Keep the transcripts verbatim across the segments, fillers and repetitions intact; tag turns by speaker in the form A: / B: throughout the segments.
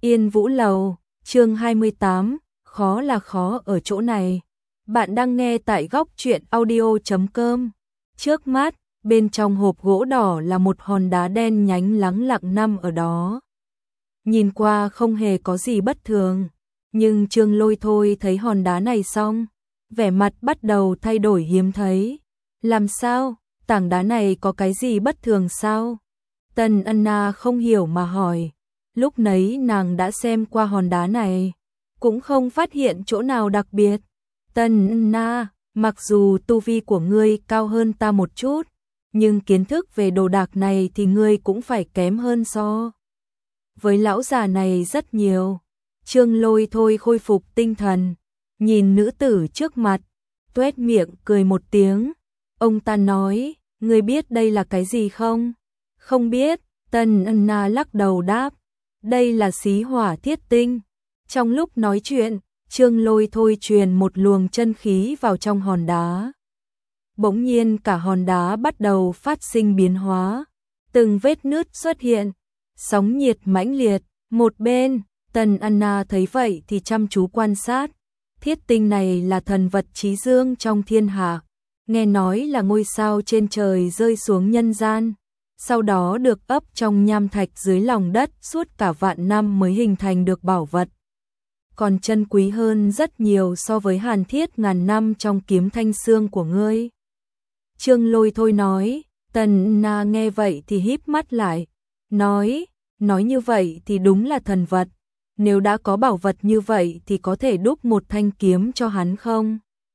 A: Yên Vũ Lầu, chương hai mươi tám, khó là khó ở chỗ này. Bạn đang nghe tại góc truyện audio chấm com. Trước mắt, bên trong hộp gỗ đỏ là một hòn đá đen nhánh lắng lặng nằm ở đó. Nhìn qua không hề có gì bất thường, nhưng Trương Lôi thôi thấy hòn đá này xong, vẻ mặt bắt đầu thay đổi hiếm thấy. Làm sao? Tảng đá này có cái gì bất thường sao? Tần Anna không hiểu mà hỏi. Lúc nấy nàng đã xem qua hòn đá này, cũng không phát hiện chỗ nào đặc biệt. Tần Anna, mặc dù tu vi của ngươi cao hơn ta một chút, nhưng kiến thức về đồ đạc này thì ngươi cũng phải kém hơn so với lão già này rất nhiều. Trương Lôi thôi khôi phục tinh thần, nhìn nữ tử trước mặt, tuét miệng cười một tiếng. Ông ta nói, ngươi biết đây là cái gì không? Không biết. Tần Anna lắc đầu đáp, đây là xí hỏa thiết tinh. Trong lúc nói chuyện, Trương Lôi thôi truyền một luồng chân khí vào trong hòn đá. Bỗng nhiên cả hòn đá bắt đầu phát sinh biến hóa, từng vết nứt xuất hiện, sóng nhiệt mãnh liệt. Một bên, Tần Anna thấy vậy thì chăm chú quan sát. Thiết tinh này là thần vật chí dương trong thiên hạ, nghe nói là ngôi sao trên trời rơi xuống nhân gian, sau đó được ấp trong nham thạch dưới lòng đất suốt cả vạn năm mới hình thành được bảo vật. Còn chân quý hơn rất nhiều so với hàn thiết ngàn năm trong kiếm thanh xương của ngươi. Trương Lôi thôi nói. Tần Na nghe vậy thì híp mắt lại, nói, nói như vậy thì đúng là thần vật. Nếu đã có bảo vật như vậy thì có thể đúc một thanh kiếm cho hắn không?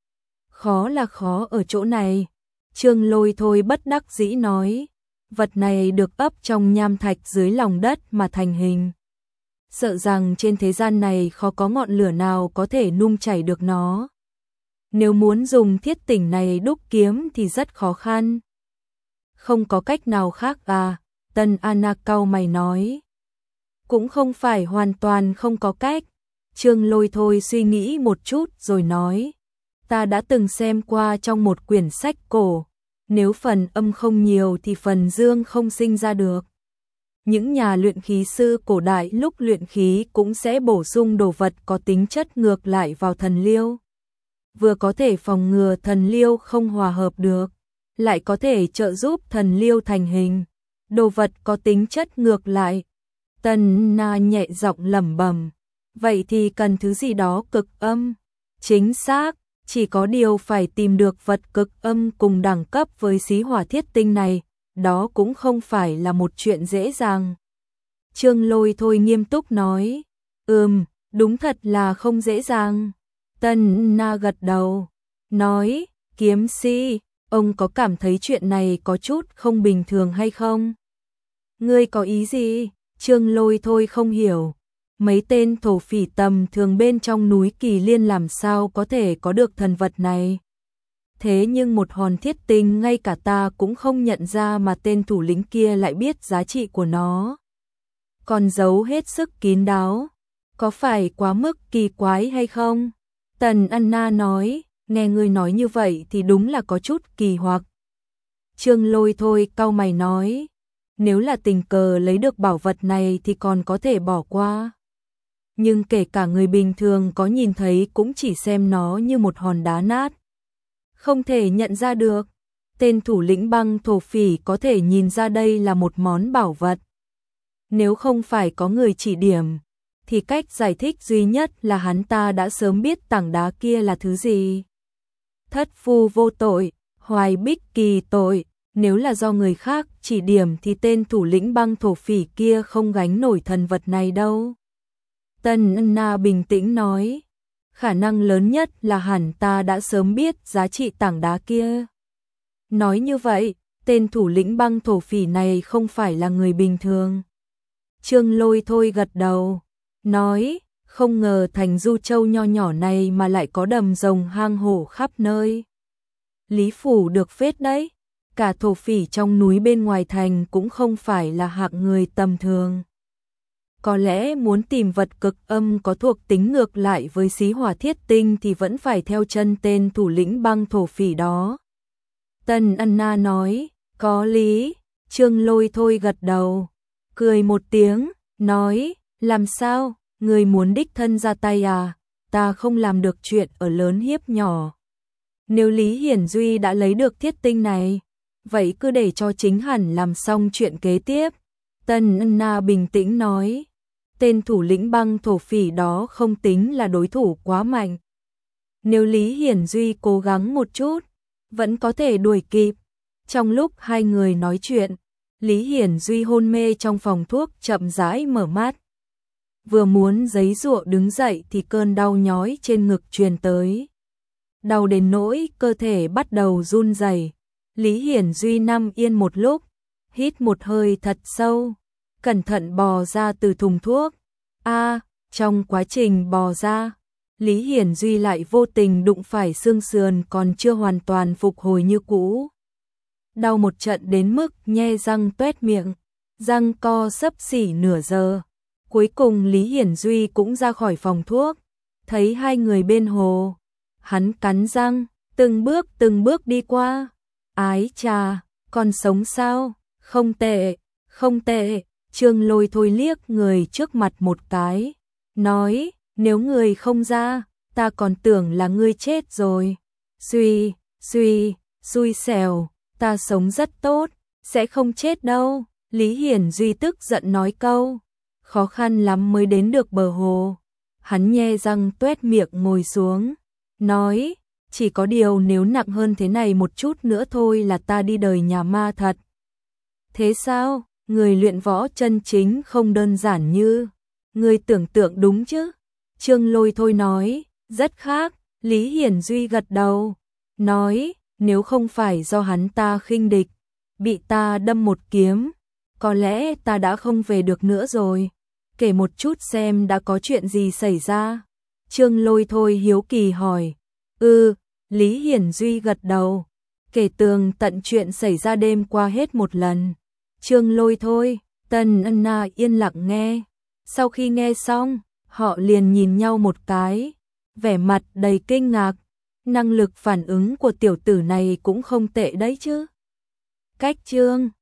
A: Khó là khó ở chỗ này. Trương Lôi thôi bất đắc dĩ nói, vật này được ấp trong nham thạch dưới lòng đất mà thành hình. Sợ rằng trên thế gian này khó có ngọn lửa nào có thể nung chảy được nó. Nếu muốn dùng thiết tinh này đúc kiếm thì rất khó khăn. Không có cách nào khác à? Tần Anna cau mày nói. Cũng không phải hoàn toàn không có cách. Trương Lôi thôi suy nghĩ một chút rồi nói, ta đã từng xem qua trong một quyển sách cổ, nếu phần âm không nhiều thì phần dương không sinh ra được. Những nhà luyện khí sư cổ đại lúc luyện khí cũng sẽ bổ sung đồ vật có tính chất ngược lại vào thần liêu. Vừa có thể phòng ngừa thần liêu không hòa hợp được, lại có thể trợ giúp thần liêu thành hình. Đồ vật có tính chất ngược lại. Tần Na nhẹ giọng lẩm bẩm, vậy thì cần thứ gì đó cực âm. Chính xác, chỉ có điều phải tìm được vật cực âm cùng đẳng cấp với xí hỏa thiết tinh này, đó cũng không phải là một chuyện dễ dàng. Trương Lôi thôi nghiêm túc nói, ừm, đúng thật là không dễ dàng. Tần Na gật đầu, nói, kiếm si, ông có cảm thấy chuyện này có chút không bình thường hay không? Ngươi có ý gì? Trương Lôi thôi không hiểu. Mấy tên thổ phỉ tầm thường bên trong núi Kỳ Liên làm sao có thể có được thần vật này? Thế nhưng một hòn thiết tinh ngay cả ta cũng không nhận ra mà tên thủ lĩnh kia lại biết giá trị của nó. Còn giấu hết sức kín đáo. Có phải quá mức kỳ quái hay không? Tần Anna nói, nghe ngươi nói như vậy thì đúng là có chút kỳ hoặc. Trương Lôi thôi cau mày nói, nếu là tình cờ lấy được bảo vật này thì còn có thể bỏ qua. Nhưng kể cả người bình thường có nhìn thấy cũng chỉ xem nó như một hòn đá nát, không thể nhận ra được. Tên thủ lĩnh băng thổ phỉ có thể nhìn ra đây là một món bảo vật. Nếu không phải có người chỉ điểm, thì cách giải thích duy nhất là hắn ta đã sớm biết tảng đá kia là thứ gì. Thất phu vô tội, hoài bích kỳ tội. Nếu là do người khác chỉ điểm thì tên thủ lĩnh băng thổ phỉ kia không gánh nổi thần vật này đâu. Tần Anna bình tĩnh nói, khả năng lớn nhất là hẳn ta đã sớm biết giá trị tảng đá kia. Nói như vậy, tên thủ lĩnh băng thổ phỉ này không phải là người bình thường. Trương Lôi thôi gật đầu, nói, không ngờ thành Du Châu nho nhỏ này mà lại có đầm rồng hang hổ khắp nơi. Lý phủ được phết đấy. Cả thổ phỉ trong núi bên ngoài thành cũng không phải là hạng người tầm thường. Có lẽ muốn tìm vật cực âm có thuộc tính ngược lại với xí hỏa thiết tinh thì vẫn phải theo chân tên thủ lĩnh băng thổ phỉ đó. Tần Anna nói, có lý. Trương Lôi thôi gật đầu, cười một tiếng, nói, Làm sao, người muốn đích thân ra tay à? Ta không làm được chuyện ở lớn hiếp nhỏ. Nếu Lý Hiển Duy đã lấy được thiết tinh này, vậy cứ để cho chính hắn làm xong chuyện kế tiếp. Tần Ân Na bình tĩnh nói, tên thủ lĩnh băng thổ phỉ đó không tính là đối thủ quá mạnh. Nếu Lý Hiển Duy cố gắng một chút, vẫn có thể đuổi kịp. Trong lúc hai người nói chuyện, Lý Hiển Duy hôn mê trong phòng thuốc chậm rãi mở mắt. Vừa muốn giãy giụa đứng dậy thì cơn đau nhói trên ngực truyền tới. Đau đến nỗi cơ thể bắt đầu run rẩy. Lý Hiển Duy nằm yên một lúc, hít một hơi thật sâu, cẩn thận bò ra từ thùng thuốc. A, trong quá trình bò ra, Lý Hiển Duy lại vô tình đụng phải xương sườn còn chưa hoàn toàn phục hồi như cũ. Đau một trận đến mức nhe răng toét miệng, răng co xấp xỉ nửa giờ. Cuối cùng Lý Hiển Duy cũng ra khỏi phòng thuốc, thấy hai người bên hồ. Hắn cắn răng, từng bước từng bước đi qua. Ái chà, còn sống sao? Không tệ, không tệ. Trương Lôi Thôi liếc người trước mặt một cái, nói, nếu người không ra, ta còn tưởng là ngươi chết rồi. Suy, suy, xui xẻo, ta sống rất tốt, sẽ không chết đâu. Lý Hiển Duy tức giận nói câu, khó khăn lắm mới đến được bờ hồ. Hắn nhe răng toét miệng ngồi xuống, nói, chỉ có điều nếu nặng hơn thế này một chút nữa thôi là ta đi đời nhà ma thật. Thế sao? Người luyện võ chân chính không đơn giản như người tưởng tượng đúng chứ? Trương Lôi Thôi nói, rất khác. Lý Hiển Duy gật đầu, nói, nếu không phải do hắn ta khinh địch, bị ta đâm một kiếm, có lẽ ta đã không về được nữa rồi. Kể một chút xem đã có chuyện gì xảy ra. Trương Lôi Thôi hiếu kỳ hỏi. Ừ, Lý Hiển Duy gật đầu, kể tường tận chuyện xảy ra đêm qua hết một lần. Trương Lôi Thôi, Tần Ân Na yên lặng nghe. Sau khi nghe xong, họ liền nhìn nhau một cái, vẻ mặt đầy kinh ngạc. Năng lực phản ứng của tiểu tử này cũng không tệ đấy chứ. Cách Trương